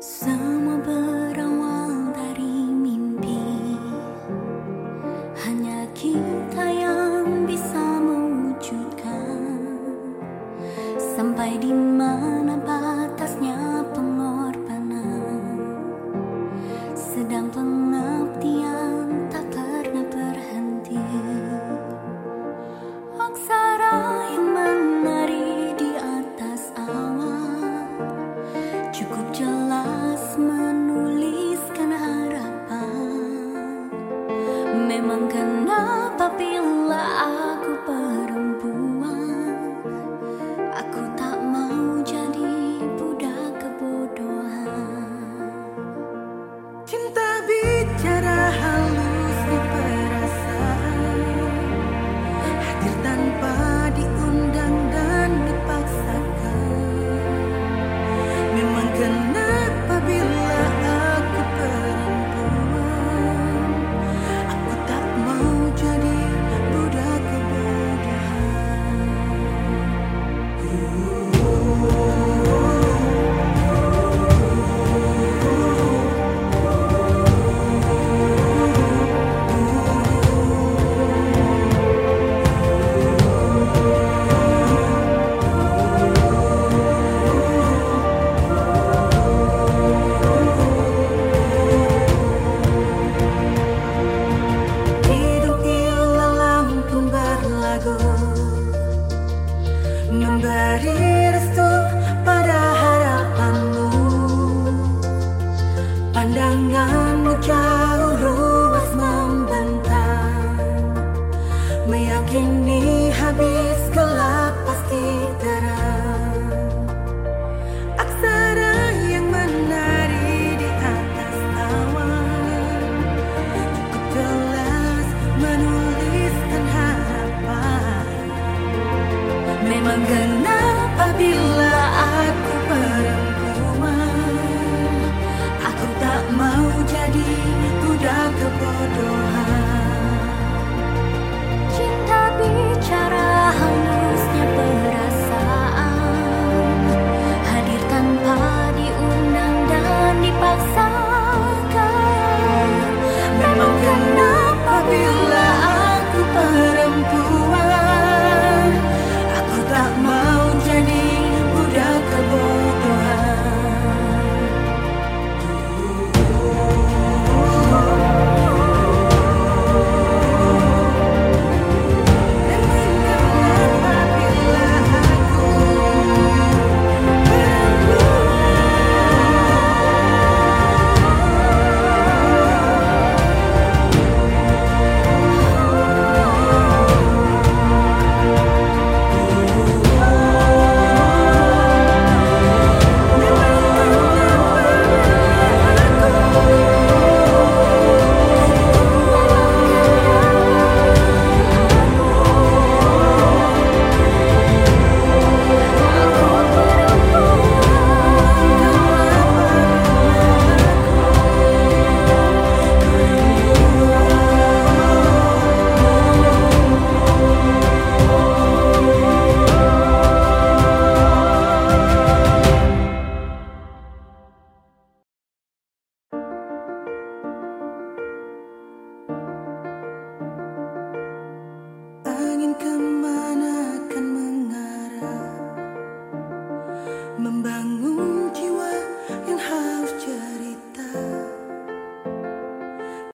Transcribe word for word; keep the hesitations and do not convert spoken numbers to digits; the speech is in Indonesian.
Semua berawal dari mimpi. Hanya kita yang bisa mewujudkan. Sampai di mana batasnya pengorbanan. Sedang pengabdian tak pernah berhenti. Aksara yang menari di atas awan cukup jelas menuliskan harapan. Memang kenapa bila aku perempuan, aku tak mau jadi budak kebodohan. Cinta bicara halusnya perasaan, hadir tanpa diundang dan dipaksakan. Memang kenapa